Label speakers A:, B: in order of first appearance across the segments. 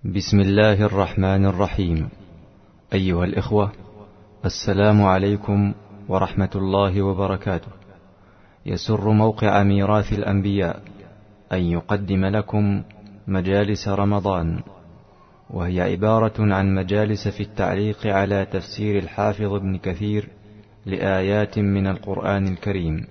A: بسم الله الرحمن الرحيم. أيها الإخوة، السلام عليكم ورحمة الله وبركاته. يسر موقع ميراث الأنبياء أن يقدم لكم مجالس رمضان، وهي عبارة عن مجالس في التعليق على تفسير الحافظ ابن كثير لآيات من القرآن الكريم.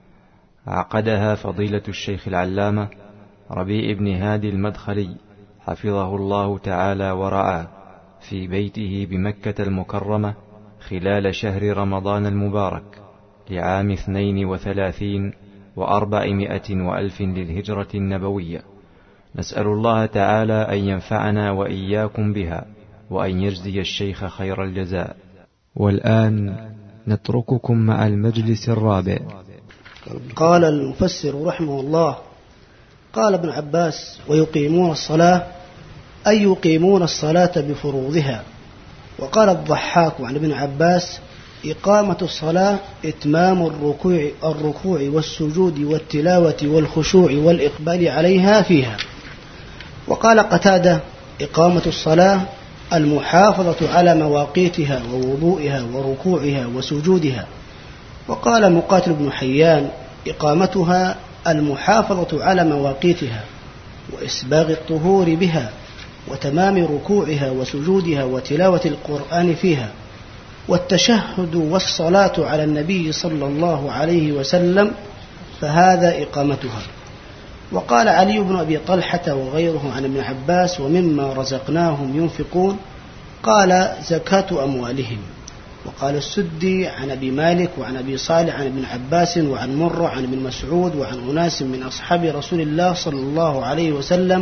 A: عقدها فضيلة الشيخ العلامة ربيع بن هادي المدخلي حفظه الله تعالى ورعاه في بيته بمكة المكرمة خلال شهر رمضان المبارك لعام 32 و400 وألف للهجرة النبوية. نسأل الله تعالى أن ينفعنا وإياكم بها، وأن يجزي الشيخ خير الجزاء. والآن نترككم مع المجلس الرابع.
B: قال المفسر رحمه الله: قال ابن عباس: ويقيمون الصلاة أي يقيمون الصلاة بفروضها. وقال الضحاك عن ابن عباس: إقامة الصلاة إتمام الركوع والسجود والتلاوة والخشوع والإقبال عليها فيها. وقال قتادة: إقامة الصلاة المحافظة على مواقيتها ووضوئها وركوعها وسجودها. وقال مقاتل بن حيان: إقامتها المحافظة على مواقيتها وإسباغ الطهور بها وتمام ركوعها وسجودها وتلاوة القرآن فيها والتشهد والصلاة على النبي صلى الله عليه وسلم، فهذا إقامتها. وقال علي بن أبي طلحة وغيره عن ابن عباس: ومما رزقناهم ينفقون، قال: زكاة أموالهم. وقال السدي عن أبي مالك وعن أبي صالح عن ابن عباس وعن مرة عن ابن مسعود وعن أناس من أصحاب رسول الله صلى الله عليه وسلم: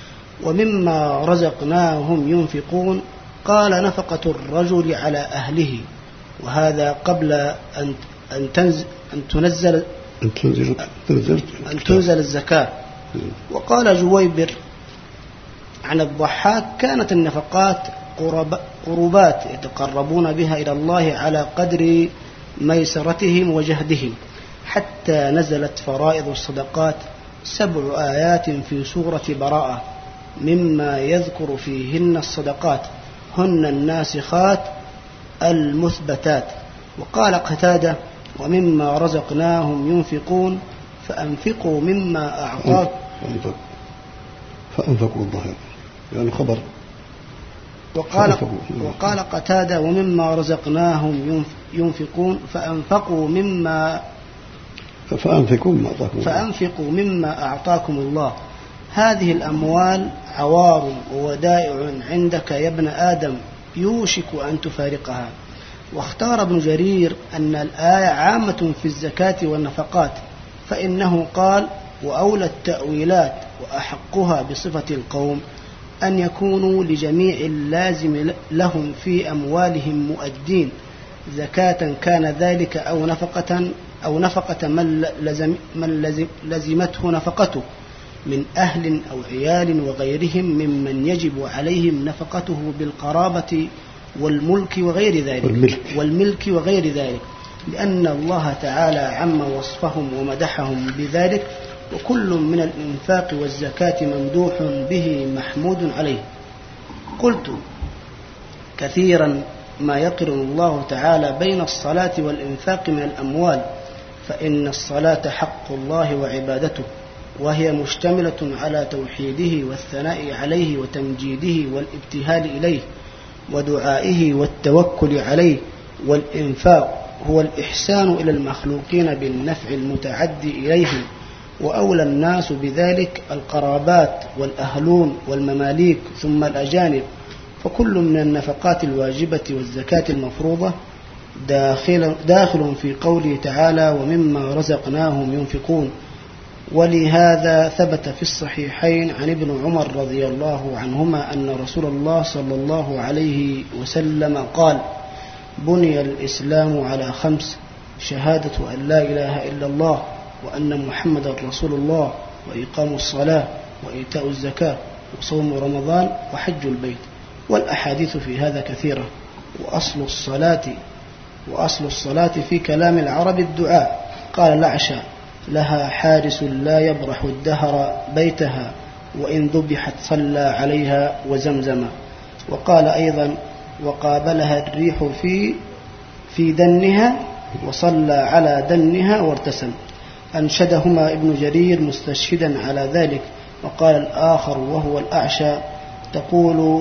B: ومما رزقناهم ينفقون، قال: نفقة الرجل على أهله، وهذا قبل أن تنزل الزكاة. وقال جويبر عن الضحاك: كانت النفقات قربات يتقربون بها إلى الله على قدر ميسرتهم وجهدهم، حتى نزلت فرائض الصدقات 7 آيات في سورة براءة مما يذكر فيهن الصدقات، هن الناسخات المثبتات. وقال قتادة: ومما رزقناهم ينفقون، فأنفقوا مما أعطاك.
C: فأنفقوا الظهر يعني خبر.
B: وقال قتادة: ومما رزقناهم ينفقون، فأنفقوا مما أعطاكم الله. هذه الأموال عوار وودائع عندك يا ابن آدم، يوشك أن تفارقها. واختار ابن جرير أن الآية عامة في الزكاة والنفقات، فإنه قال: وأولى التأويلات وأحقها بصفة القوم أن يكونوا لجميع اللازم لهم في أموالهم مؤدين، زكاة كان ذلك أو نفقة من لزمته نفقته من أهل أو عيال وغيرهم ممن يجب عليهم نفقته بالقرابة والملك وغير ذلك، لأن الله تعالى عم وصفهم ومدحهم بذلك، وكل من الإنفاق والزكاة ممدوح به محمود عليه. قلت: كثيرا ما يقرن الله تعالى بين الصلاة والإنفاق من الأموال، فإن الصلاة حق الله وعبادته، وهي مشتملة على توحيده والثناء عليه وتمجيده والابتهال إليه ودعائه والتوكل عليه. والإنفاق هو الإحسان إلى المخلوقين بالنفع المتعدي إليهم، وأولى الناس بذلك القرابات والأهلون والمماليك ثم الأجانب. فكل من النفقات الواجبة والزكاة المفروضة داخل في قوله تعالى: ومما رزقناهم ينفقون. ولهذا ثبت في الصحيحين عن ابن عمر رضي الله عنهما أن رسول الله صلى الله عليه وسلم قال: بني الإسلام على 5: شهادة أن لا إله إلا الله وأن محمد رسول الله، وإقام الصلاة، وإيتاء الزكاة، وصوم رمضان، وحج البيت. والأحاديث في هذا كثيرة. وأصل الصلاة في كلام العرب الدعاء. قال الأعشى: لها حارس لا يبرح الدهر بيتها، وإن ذبحت صلى عليها وزمزم. وقال أيضا وقابلها الريح في دنها وصلى على دنها وارتسم. أنشدهما ابن جرير مستشهدا على ذلك. وقال الآخر وهو الأعشى تقول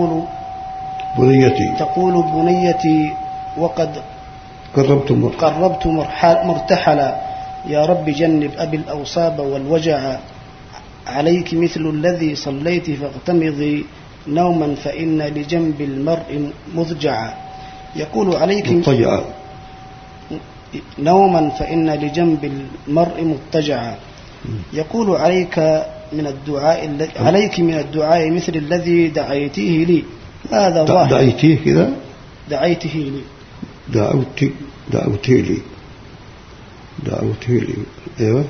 B: بنيتي وقد قربت مرتحلا يا رب جنب أبي الأوصاب والوجع عليك مثل الذي صليت فاغتمضي نوما فإن لجنب المرء مضجعا. يقول عليك
C: مضطجعا
B: نوما فإن لجنب المرء مضطجعا. يقول عليك من الدعاء مثل الذي دعيتيه لي. هذا ظاهر.
C: دعيتيه كذا
B: دعيته لي
C: دعوتي لي ايوه.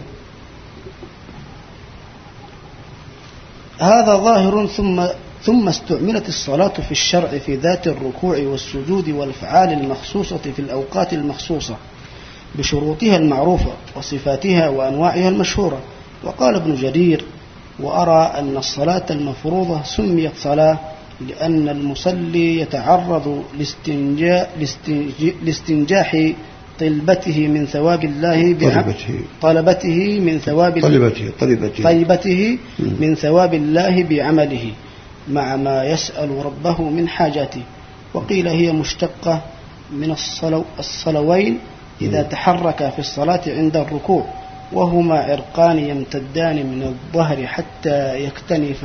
B: هذا ظاهر. ثم استعملت الصلاة في الشرع في ذات الركوع والسجود والأفعال المخصوصة في الأوقات المخصوصة بشروطها المعروفة وصفاتها وأنواعها المشهورة. وقال ابن جرير وأرى أن الصلاة المفروضة سميت صلاة لأن المصلي يتعرض لاستنجاح طلبته من ثواب الله طلبته من ثواب الله بعمله مع ما يسأل ربه من حاجاته. وقيل هي مشتقة من الصلوين إذا تحرك في الصلاة عند الركوع، وهما عرقان يمتدان من الظهر حتى يكتنف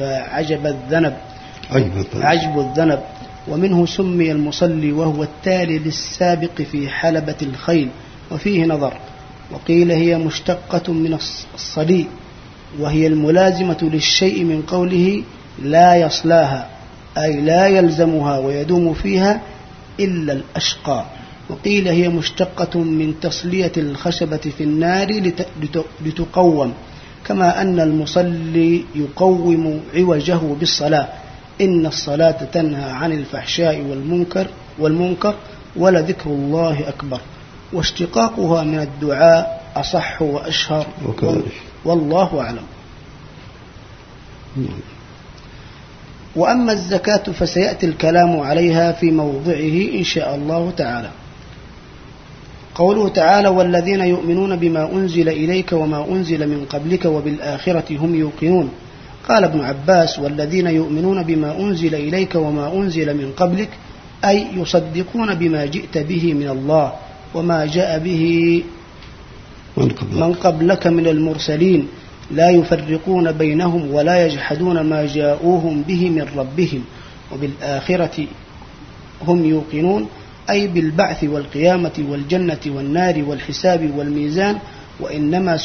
B: عجب الذنب. ومنه سمي المصلي وهو التالي للسابق في حلبة الخيل، وفيه نظر. وقيل هي مشتقة من الصلي وهي الملازمة للشيء من قوله لا يصلاها أي لا يلزمها ويدوم فيها إلا الأشقى. وقيل هي مشتقة من تصلية الخشبة في النار لتقوم، كما أن المصلي يقوم عوجه بالصلاة. إن الصلاة تنهى عن الفحشاء والمنكر ولذكر الله أكبر. واشتقاقها من الدعاء أصح وأشهر والله أعلم. وأما الزكاة فسيأتي الكلام عليها في موضعه إن شاء الله تعالى. قوله تعالى والذين يؤمنون بما أنزل إليك وما أنزل من قبلك وبالآخرة هم يوقنون. قال ابن عباس والذين يؤمنون بما أنزل إليك وما أنزل من قبلك أي يصدقون بما جئت به من الله وما جاء به من قبلك من المرسلين، لا يفرقون بينهم ولا يجحدون ما جاءوهم به من ربهم. وبالآخرة هم يوقنون أي بالبعث والقيامة والجنة والنار والحساب والميزان. وإنما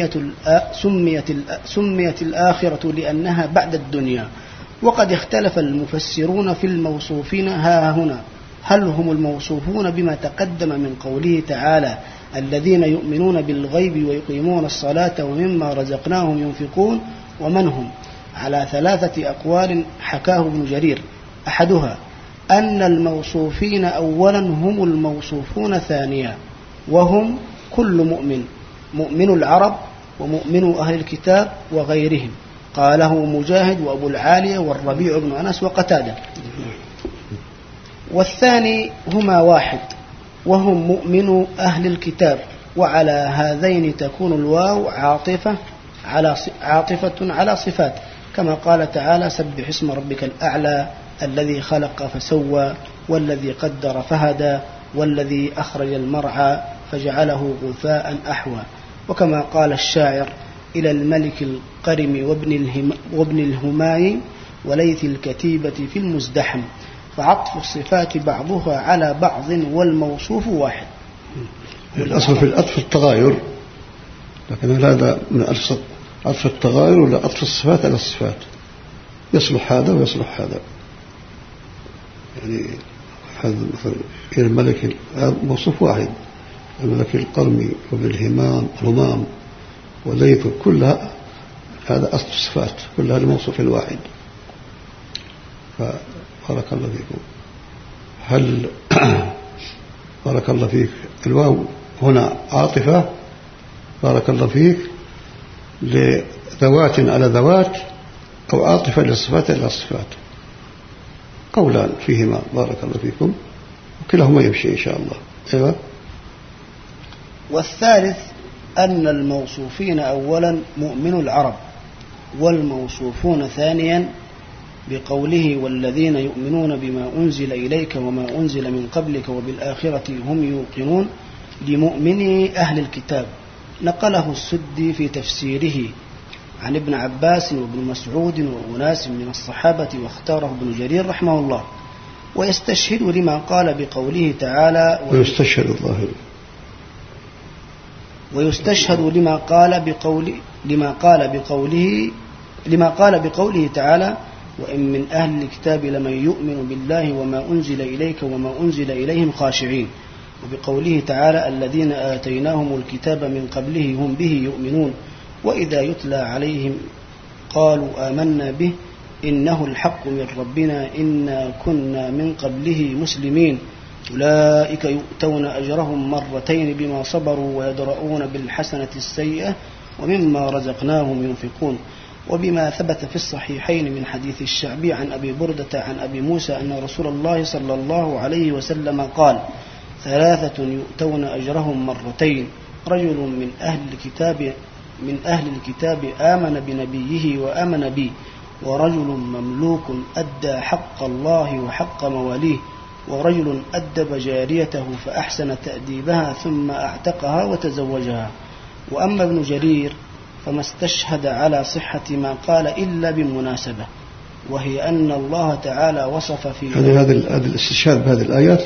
B: سميت الآخرة لأنها بعد الدنيا. وقد اختلف المفسرون في الموصوفين ها هنا، هل هم الموصوفون بما تقدم من قوله تعالى الذين يؤمنون بالغيب ويقيمون الصلاة ومما رزقناهم ينفقون، ومن هم؟ على 3 أقوال حكاه ابن جرير. أحدها أن الموصوفين أولا هم الموصوفون ثانيا، وهم كل مؤمن العرب ومؤمن أهل الكتاب وغيرهم. قاله مجاهد وأبو العالية والربيع بن أنس وقتادة. والثاني هما واحد وهم مؤمن أهل الكتاب. وعلى هذين تكون الواو عاطفة على صفات، كما قال تعالى سبح اسم ربك الأعلى الذي خلق فسوى والذي قدر فهدى والذي أخرج المرعى فجعله غثاء أحوى. وكما قال الشاعر إلى الملك القرم وابن الهماي وليث الكتيبة في المزدحم، فعطف الصفات بعضها على بعض والموصوف واحد.
C: الأصل في العطف التغاير، لكن هذا من عطف التغاير ولا عطف الصفات على الصفات، يصلح هذا ويصلح هذا. يعني هذا مثلا إلى الملك هذا موصوف واحد، الملك القرمي وابن الهمام وليث، كلها هذا أصل الصفات، كلها لموصوف الواحد. فبارك الله فيكم. هل بارك الله فيك الواو هنا عاطفة بارك الله فيك لذوات على ذوات أو عاطفة للصفات إلى الصفات. قولان فيهما بارك الله فيكم، وكلاهما يمشي إن شاء الله. أيوة.
B: والثالث أن الموصوفين أولا مؤمن العرب، والموصوفون ثانيا بقوله والذين يؤمنون بما أنزل إليك وما أنزل من قبلك وبالآخرة هم يوقنون لمؤمني أهل الكتاب. نقله السدي في تفسيره عن ابن عباس وابن مسعود وأناس من الصحابة، واختاره ابن جرير رحمه الله. ويستشهد لما قال بقوله تعالى ويستشهد لما قال بقوله تعالى وإن من أهل الكتاب لمن يؤمن بالله وما أنزل إليك وما أنزل إليهم خاشعين، وبقوله تعالى الذين آتيناهم الكتاب من قبله هم به يؤمنون وإذا يتلى عليهم قالوا آمنا به إنه الحق من ربنا إنا كنا من قبله مسلمين أولئك يؤتون أجرهم مرتين بما صبروا ويدرؤون بالحسنة السيئة ومما رزقناهم ينفقون. وبما ثبت في الصحيحين من حديث الشعبي عن أبي بردة عن أبي موسى أن رسول الله صلى الله عليه وسلم قال ثلاثة يؤتون أجرهم مرتين، رجل من أهل الكتاب آمن بنبيه وآمن بي، ورجل مملوك أدى حق الله وحق مواليه، ورجل أدب جاريته فأحسن تأديبها ثم أعتقها وتزوجها. وأما ابن جرير فما استشهد على صحة ما قال إلا بمناسبة، وهي أن الله تعالى وصف في
C: هذا الاستشهاد بهذه الآيات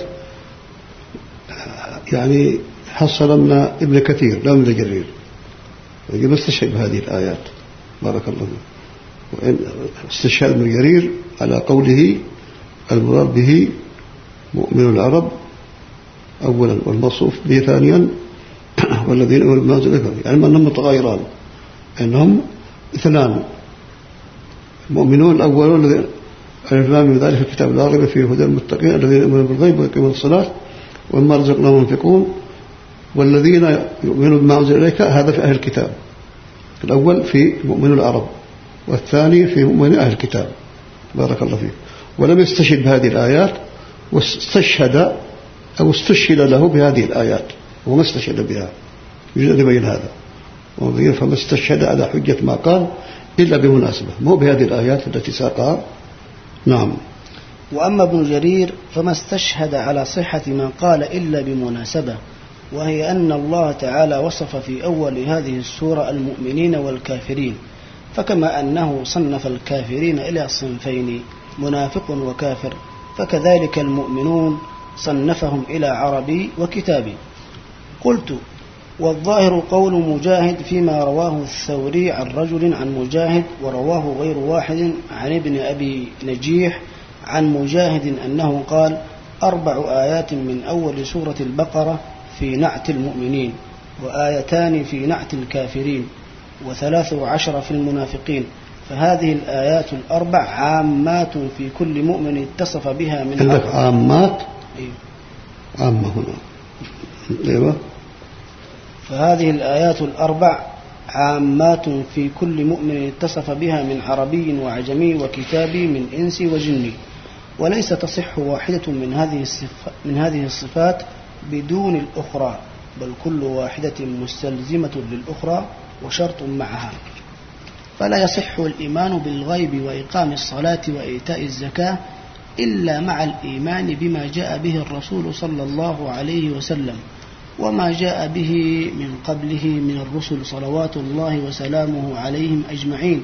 C: يعني حصل من ابن كثير لا من ابن جرير، يجب استشهد بهذه الآيات بارك الله فيك. وإن استشهاد ابن جرير على قوله المراد به مؤمن العرب أولا والموصوف به ثانيا والذين يؤمنون بما أنزل إليك، يعني أنهم متغايران، أنهم اثنان. المؤمنون الأول الذين الإمام من ذلك الكتاب لا ريب فيه هدى المتقين الذين يؤمنون بالغيب ويقيمون الصلاة ومما رزقناهم ينفقون، والذين يؤمنون بما أنزل إليك هذا في أهل الكتاب، الأول في مؤمن العرب والثاني في مؤمن أهل الكتاب بارك الله فيه. ولم يستشهد بهذه الآيات، واستشهد أو استشهد له بهذه الآيات وما استشهد بها، يجب يبين هذا. فما استشهد على حجة ما قال إلا بمناسبة، مو بهذه الآيات التي ساقها. نعم.
B: وأما ابن جرير فما استشهد على صحة ما قال إلا بمناسبة، وهي أن الله تعالى وصف في أول هذه السورة المؤمنين والكافرين، فكما أنه صنف الكافرين إلى صنفين منافق وكافر، فكذلك المؤمنون صنفهم إلى عربي وكتابي. قلت والظاهر قول مجاهد فيما رواه الثوري عن رجل عن مجاهد، ورواه غير واحد عن ابن أبي نجيح عن مجاهد أنه قال 4 آيات من أول سورة البقرة في نعت المؤمنين، وآيتان في نعت الكافرين، و13 في المنافقين، فهذه الآيات 4 عامات في كل مؤمن اتصف بها من
C: عندك عامات. عامة هنا. أيوة.
B: فهذه الآيات 4 عامات في كل مؤمن اتصف بها من عربي وعجمي وكتابي من إنسي وجني، وليس تصح واحدة من هذه الصفات بدون الأخرى، بل كل واحدة مستلزمة للأخرى وشرط معها. فلا يصح الإيمان بالغيب وإقام الصلاة وإيتاء الزكاة إلا مع الإيمان بما جاء به الرسول صلى الله عليه وسلم وما جاء به من قبله من الرسل صلوات الله وسلامه عليهم أجمعين،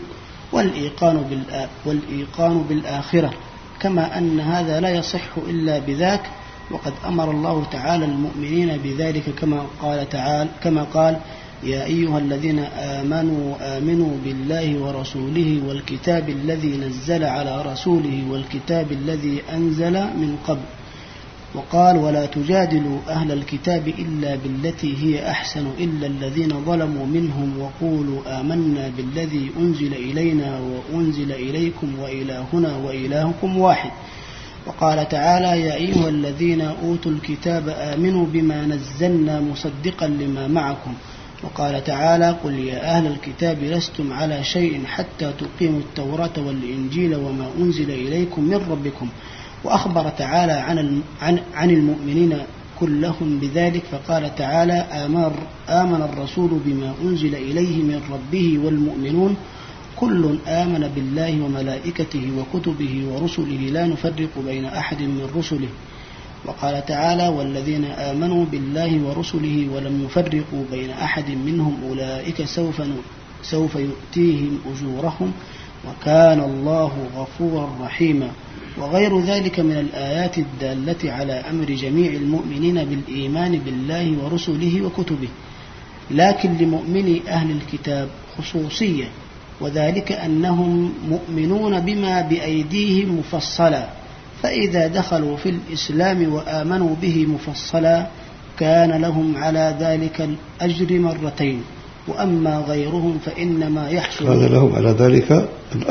B: والإيقان بالآخرة، كما أن هذا لا يصح إلا بذاك. وقد أمر الله تعالى المؤمنين بذلك كما قال يا أيها الذين آمنوا بالله ورسوله والكتاب الذي نزل على رسوله والكتاب الذي أنزل من قبل. وقال ولا تجادلوا أهل الكتاب إلا بالتي هي أحسن إلا الذين ظلموا منهم وقولوا آمنا بالذي أنزل إلينا وأنزل إليكم وإلهنا وإلهكم واحد. وقال تعالى يا أيها الذين أوتوا الكتاب آمنوا بما نزلنا مصدقا لما معكم وقال تعالى: قل يا أهل الكتاب لستم على شيء حتى تقيموا التوراة والإنجيل وما أنزل إليكم من ربكم. وأخبر تعالى عن المؤمنين كلهم بذلك، فقال تعالى: آمن الرسول بما أنزل إليه من ربه والمؤمنون كل آمن بالله وملائكته وكتبه ورسله لا نفرق بين أحد من رسله. وقال تعالى: والذين آمنوا بالله ورسله ولم يفرقوا بين أحد منهم أولئك سوف يؤتيهم أجورهم وكان الله غفورا رحيما. وغير ذلك من الآيات الدالة على أمر جميع المؤمنين بالإيمان بالله ورسله وكتبه، لكن لمؤمني أهل الكتاب خصوصية، وذلك أنهم مؤمنون بما بأيديهم مفصلا، فإذا دخلوا في الإسلام وآمنوا به مفصلا كان لهم على ذلك الأجر مرتين، وأما غيرهم فإنما يحصل
C: كان لهم على ذلك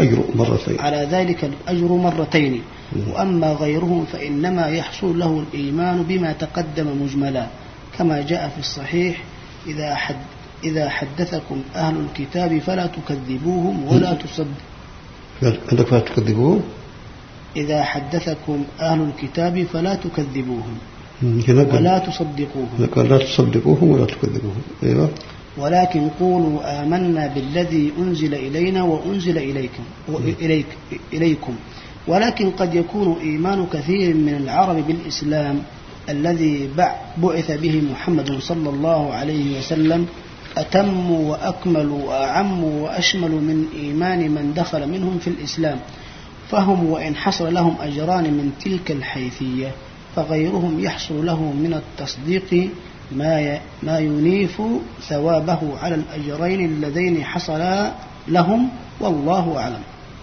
C: الأجر مرتين وأما غيرهم فإنما يحصل له الإيمان بما تقدم مجملا، كما جاء في الصحيح: إذا حدثكم أهل الكتاب فلا تكذبوهم ولا تصدقوهم. إذا حدثكم أهل الكتاب فلا تكذبوهم ولا تصدقوهم ولا تكذبوهم. أيوة.
B: ولكن قولوا آمنا بالذي أنزل إلينا وأنزل إليكم. ولكن قد يكون إيمان كثير من العرب بالإسلام الذي بعث به محمد صلى الله عليه وسلم أتم وأكمل وأعم وأشمل من إيمان من دخل منهم في الإسلام، فهم وإن حصل لهم أجران من تلك الحيثية فغيرهم يحصل له من التصديق ما ينيف ثوابه على الأجرين اللذين حصلا لهم، والله أعلم.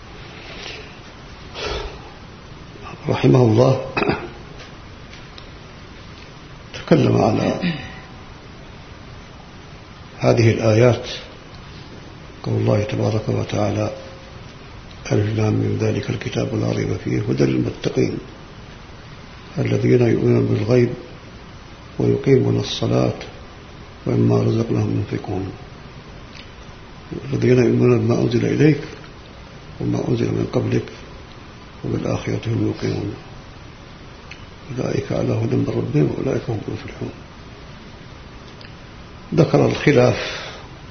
C: رحمه الله تكلم على هذه الآيات، قول الله تبارك وتعالى: ألف لام ميم ذلك الكتاب لا ريب فيه هدى للمتقين الذين يؤمنون بالغيب ويقيمون الصلاة ومما رزقناهم ينفقون الذين يؤمنون بما أنزل إليك وما أنزل من قبلك وبالآخرة هم يوقنون أولئك على هدى من ربهم وأولئك هم المفلحون. ذكر الخلاف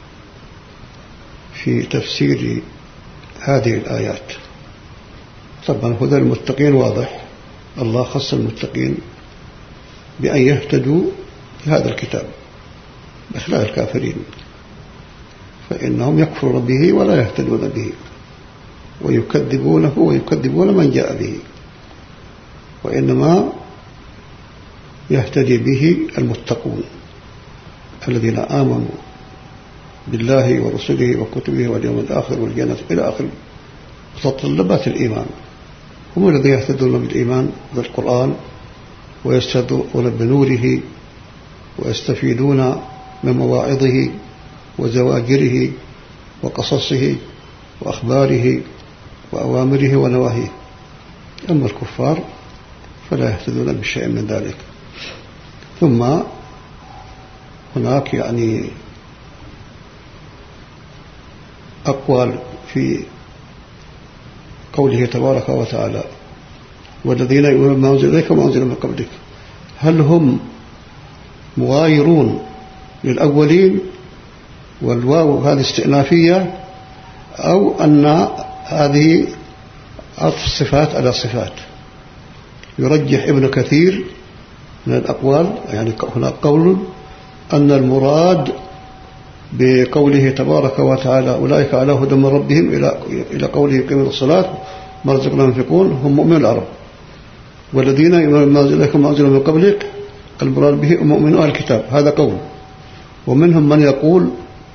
C: في تفسير هذه الآيات. طبعا هدى المتقين واضح، الله خص المتقين بأن يهتدوا بهذا الكتاب بخلاف الكافرين، فإنهم يكفرون به ولا يهتدون به ويكذبونه ويكذبون من جاء به، وإنما يهتدي به المتقون الذين آمنوا بالله ورسله وكتبه واليوم الآخر والجنة إلى آخر متطلبات الإيمان. هم الذين يهتدون بالإيمان بالقرآن ويستهدون بنوره ويستفيدون من مواعظه وزواجره وقصصه وأخباره وأوامره ونواهيه. أما الكفار فلا يهتدون بشيء من ذلك. ثم هناك أقوال في قوله تبارك وتعالى: والذين يؤمنون بما أنزل إليك وما أنزل من قبلك، هل هم مغايرون للأولين والواو هذه استئنافية، أو أن هذه عطف صفات على صفات؟ يرجح ابن كثير من الأقوال، هناك قول أن المراد بقوله تبارك وتعالى: أولئك على هدى من ربهم إلى قوله يقيمون الصلاة ما رزقناهم ينفقون، هم مؤمنون العرب. والذين يؤمنون بما أنزل إليك وما أنزل من قبلك المراد به مؤمنون الكتاب، هذا قول. ومنهم من يقول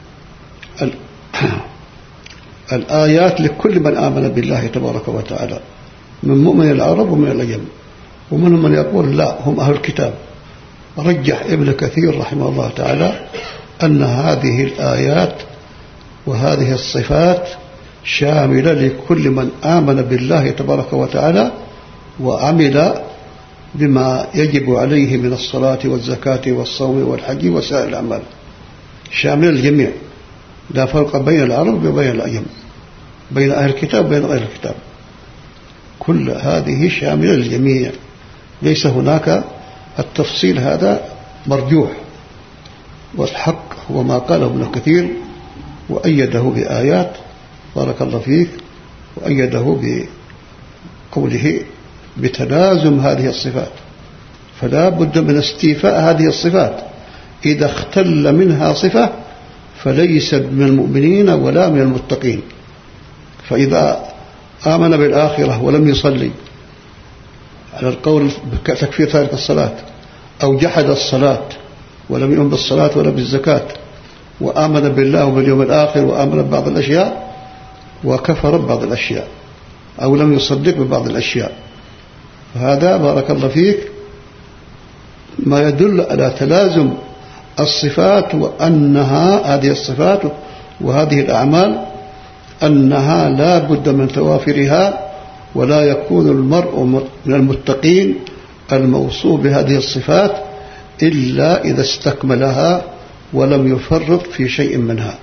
C: الآيات لكل من آمن بالله تبارك وتعالى من مؤمن العرب ومن العجم. ومنهم من يقول لا، هم أهل الكتاب. رجح ابن كثير رحمه الله تعالى أن هذه الآيات وهذه الصفات شاملة لكل من آمن بالله تبارك وتعالى وعمل بما يجب عليه من الصلاة والزكاة والصوم والحج وسائر الأعمال. شامل الجميع، لا فرق بين العرب وبين الأعجم، بين أهل الكتاب وبين غير الكتاب، كل هذه شاملة للجميع، ليس هناك التفصيل هذا مرجوح. والحق هو ما قاله ابن كثير وأيده بآيات، بارك الله فيك، وأيده بقوله بتلازم هذه الصفات، فلا بد من استيفاء هذه الصفات، إذا اختل منها صفة فليس من المؤمنين ولا من المتقين. فإذا آمن بالآخرة ولم يصلي على القول بتكفير تارك الصلاة، أو جحد الصلاة ولم يؤمن بالصلاة ولا بالزكاة، وآمن بالله وباليوم الآخر وآمن ببعض الأشياء وكفر ببعض الأشياء، أو لم يصدق ببعض الأشياء، فهذا بارك الله فيك ما يدل على تلازم الصفات، وأنها هذه الصفات وهذه الأعمال أنها لا بد من توافرها، ولا يكون المرء من المتقين الموصوف بهذه الصفات إلا إذا استكملها ولم يفرط في شيء منها.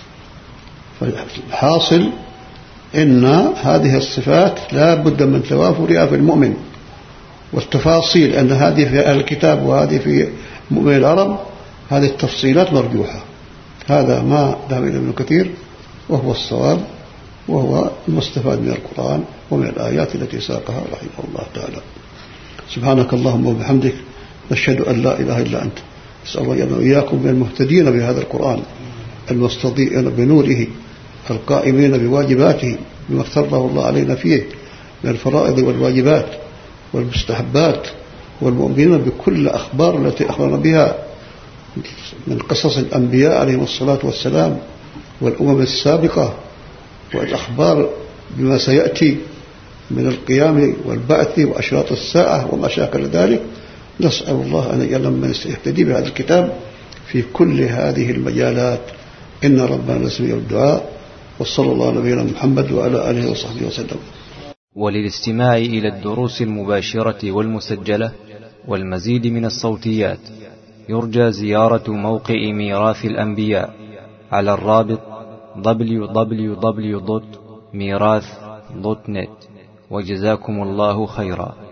C: فالحاصل إن هذه الصفات لا بد من توافرها في المؤمن، والتفاصيل أن هذه في أهل الكتاب وهذه في مؤمن العرب، هذه التفصيلات مرجوحة. هذا ما ذهب إلى ابن كثير وهو الصواب، وهو المستفاد من القرآن ومن الآيات التي ساقها رحمه الله تعالى. سبحانك اللهم وبحمدك، نشهد أن لا إله إلا أنت، نسأل الله أن وإياكم من المهتدين بهذا القرآن المستضيئين بنوره، القائمين بواجباته بما افترضه الله علينا فيه من الفرائض والواجبات والمستحبات، والمؤمنين بكل أخبار التي أخبرنا بها من قصص الأنبياء عليهم الصلاة والسلام والأمم السابقة، والأخبار بما سيأتي من القيام والبعث وأشراط الساعة وما شاكل ذلك. نسأل الله أن يجعلنا من يهتدي بهذا الكتاب في كل هذه المجالات، إن ربنا لسميع الدعاء. وصلى الله على نبينا محمد وعلى آله وصحبه وسلم.
A: وللاستماع إلى الدروس المباشرة والمسجلة والمزيد من الصوتيات يرجى زيارة موقع ميراث الأنبياء على الرابط www.mirath.net. وجزاكم الله خيرا.